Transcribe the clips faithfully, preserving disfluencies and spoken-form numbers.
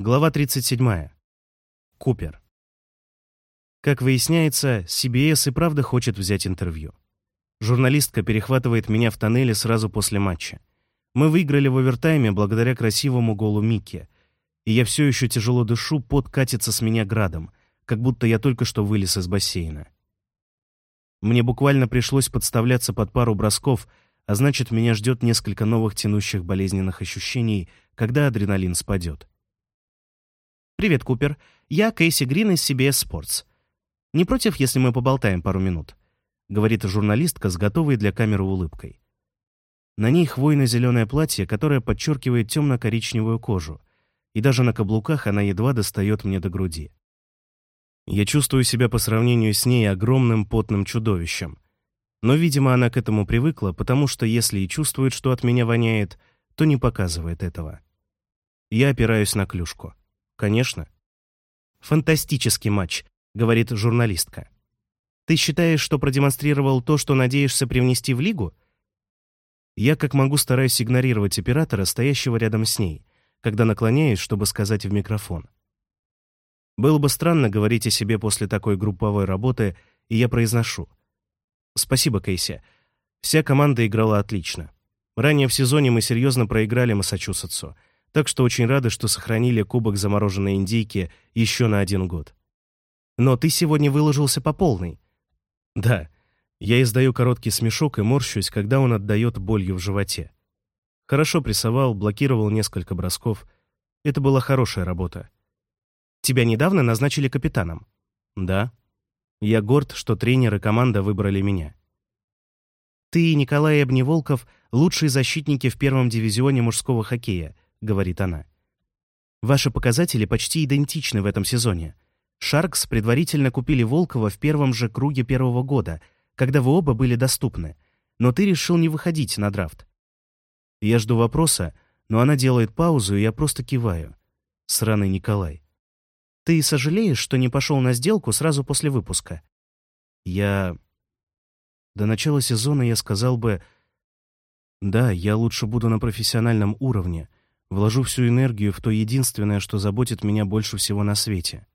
Глава тридцать семь. Купер. Как выясняется, си би эс и правда хочет взять интервью. Журналистка перехватывает меня в тоннеле сразу после матча. Мы выиграли в овертайме благодаря красивому голу Микки. И я все еще тяжело дышу, пот катится с меня градом, как будто я только что вылез из бассейна. Мне буквально пришлось подставляться под пару бросков, а значит, меня ждет несколько новых тянущих болезненных ощущений, когда адреналин спадет. «Привет, Купер. Я Кейси Грин из си би эс Sports. Не против, если мы поболтаем пару минут?» — говорит журналистка с готовой для камеры улыбкой. На ней хвойно-зеленое платье, которое подчеркивает темно-коричневую кожу, и даже на каблуках она едва достает мне до груди. Я чувствую себя по сравнению с ней огромным потным чудовищем. Но, видимо, она к этому привыкла, потому что если и чувствует, что от меня воняет, то не показывает этого. Я опираюсь на клюшку. Конечно. «Фантастический матч», — говорит журналистка. «Ты считаешь, что продемонстрировал то, что надеешься привнести в лигу?» Я как могу стараюсь игнорировать оператора, стоящего рядом с ней, когда наклоняюсь, чтобы сказать в микрофон. Было бы странно говорить о себе после такой групповой работы, и я произношу. «Спасибо, Кейси. Вся команда играла отлично. Ранее в сезоне мы серьезно проиграли Массачусетсу, так что очень рады, что сохранили кубок замороженной индейки еще на один год. Но ты сегодня выложился по полной». «Да». Я издаю короткий смешок и морщусь, когда он отдает болью в животе. Хорошо прессовал, блокировал несколько бросков. Это была хорошая работа. «Тебя недавно назначили капитаном?» «Да». Я горд, что тренер и команда выбрали меня. «Ты и Николай Обневолков — лучшие защитники в первом дивизионе мужского хоккея», — говорит она. «Ваши показатели почти идентичны в этом сезоне. Шаркс предварительно купили Волкова в первом же круге первого года, когда вы оба были доступны, но ты решил не выходить на драфт». Я жду вопроса, но она делает паузу, и я просто киваю. Сраный Николай. «Ты сожалеешь, что не пошел на сделку сразу после выпуска?» Я... До начала сезона я сказал бы: «Да, я лучше буду на профессиональном уровне, вложу всю энергию в то единственное, что заботит меня больше всего на свете.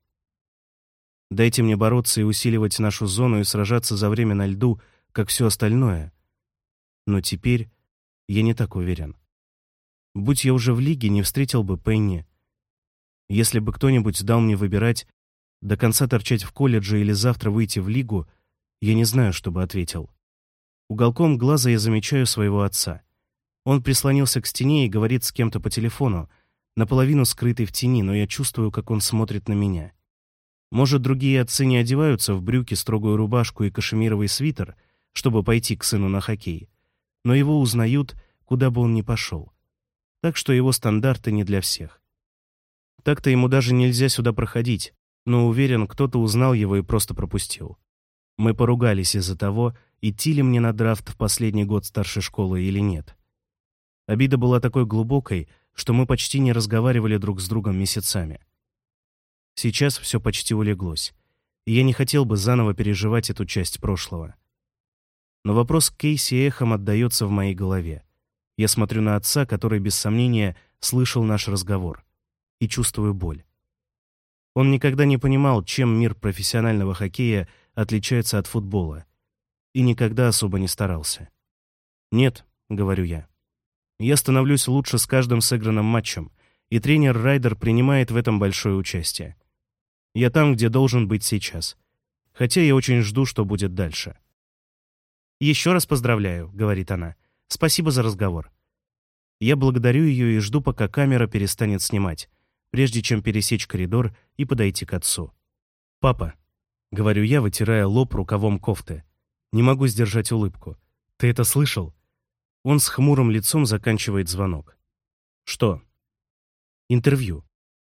Дайте мне бороться и усиливать нашу зону и сражаться за время на льду, как все остальное». Но теперь я не так уверен. Будь я уже в лиге, не встретил бы Пенни. Если бы кто-нибудь дал мне выбирать, до конца торчать в колледже или завтра выйти в лигу, я не знаю, что бы ответил. Уголком глаза я замечаю своего отца. Он прислонился к стене и говорит с кем-то по телефону, наполовину скрытый в тени, но я чувствую, как он смотрит на меня. Может, другие отцы не одеваются в брюки, строгую рубашку и кашемировый свитер, чтобы пойти к сыну на хоккей, но его узнают, куда бы он ни пошел. Так что его стандарты не для всех. Так-то ему даже нельзя сюда проходить, но уверен, кто-то узнал его и просто пропустил. Мы поругались из-за того, идти ли мне на драфт в последний год старшей школы или нет. Обида была такой глубокой, что мы почти не разговаривали друг с другом месяцами. Сейчас все почти улеглось, и я не хотел бы заново переживать эту часть прошлого. Но вопрос Кейси эхом отдается в моей голове. Я смотрю на отца, который, без сомнения, слышал наш разговор, и чувствую боль. Он никогда не понимал, чем мир профессионального хоккея отличается от футбола, и никогда особо не старался. «Нет», — говорю я, — «я становлюсь лучше с каждым сыгранным матчем, и тренер Райдер принимает в этом большое участие. Я там, где должен быть сейчас, хотя я очень жду, что будет дальше». «Еще раз поздравляю», — говорит она. «Спасибо за разговор». Я благодарю ее и жду, пока камера перестанет снимать, прежде чем пересечь коридор и подойти к отцу. «Папа», — говорю я, вытирая лоб рукавом кофты, — не могу сдержать улыбку. «Ты это слышал?» Он с хмурым лицом заканчивает звонок. «Что?» «Интервью».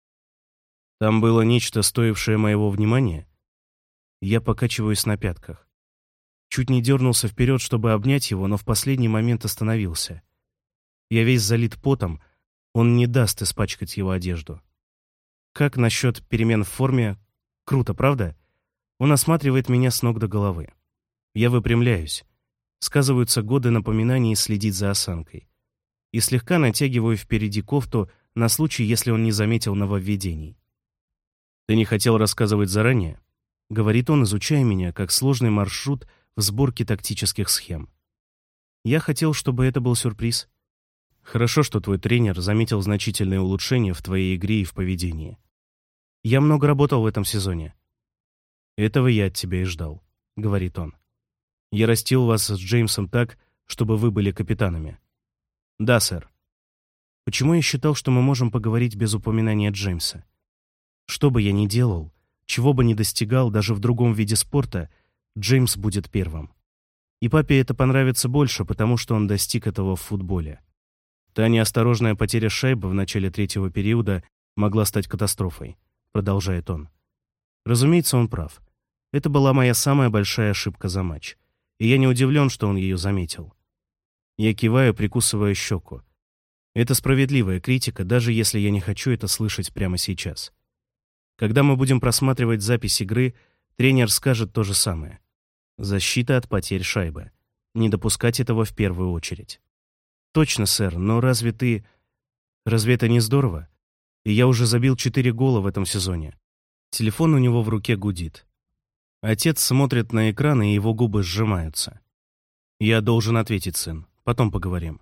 «Там было нечто, стоившее моего внимания?» Я покачиваюсь на пятках. Чуть не дернулся вперед, чтобы обнять его, но в последний момент остановился. Я весь залит потом, он не даст испачкать его одежду. Как насчет перемен в форме? Круто, правда? Он осматривает меня с ног до головы. Я выпрямляюсь. Сказываются годы напоминаний следить за осанкой. И слегка натягиваю впереди кофту, на случай, если он не заметил нововведений. «Ты не хотел рассказывать заранее?» — говорит он, изучая меня, как сложный маршрут в сборке тактических схем. «Я хотел, чтобы это был сюрприз. Хорошо, что твой тренер заметил значительные улучшения в твоей игре и в поведении. Я много работал в этом сезоне. Этого я от тебя и ждал», — говорит он. «Я растил вас с Джеймсом так, чтобы вы были капитанами». «Да, сэр». Почему я считал, что мы можем поговорить без упоминания Джеймса? Что бы я ни делал, чего бы ни достигал, даже в другом виде спорта, Джеймс будет первым. И папе это понравится больше, потому что он достиг этого в футболе. Та неосторожная потеря шайбы в начале третьего периода могла стать катастрофой, продолжает он. Разумеется, он прав. Это была моя самая большая ошибка за матч, и я не удивлен, что он ее заметил. Я киваю, прикусывая щеку. Это справедливая критика, даже если я не хочу это слышать прямо сейчас. Когда мы будем просматривать запись игры, тренер скажет то же самое. Защита от потерь шайбы. Не допускать этого в первую очередь. Точно, сэр, но разве ты... Разве это не здорово? И я уже забил четыре гола в этом сезоне. Телефон у него в руке гудит. Отец смотрит на экран, и его губы сжимаются. Я должен ответить, сын. Потом поговорим.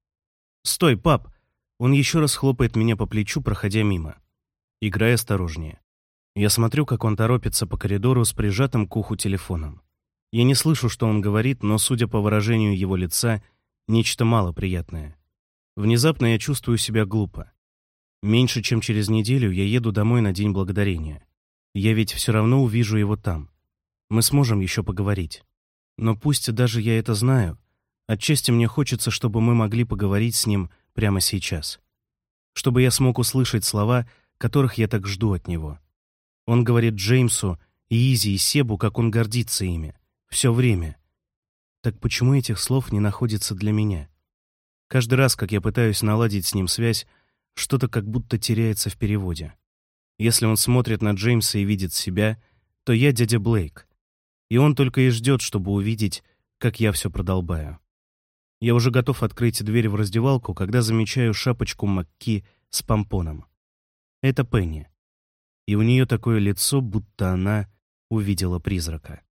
«Стой, пап!» Он еще раз хлопает меня по плечу, проходя мимо. Играй осторожнее. Я смотрю, как он торопится по коридору с прижатым к уху телефоном. Я не слышу, что он говорит, но, судя по выражению его лица, нечто малоприятное. Внезапно я чувствую себя глупо. Меньше чем через неделю я еду домой на День Благодарения. Я ведь все равно увижу его там. Мы сможем еще поговорить. Но пусть даже я это знаю, отчасти мне хочется, чтобы мы могли поговорить с ним прямо сейчас. Чтобы я смог услышать слова, которых я так жду от него. Он говорит Джеймсу, и Изи, и Себу, как он гордится ими. Все время. Так почему этих слов не находится для меня? Каждый раз, как я пытаюсь наладить с ним связь, что-то как будто теряется в переводе. Если он смотрит на Джеймса и видит себя, то я дядя Блейк. И он только и ждет, чтобы увидеть, как я все продолбаю. Я уже готов открыть дверь в раздевалку, когда замечаю шапочку Макки с помпоном. Это Пенни. И у нее такое лицо, будто она увидела призрака.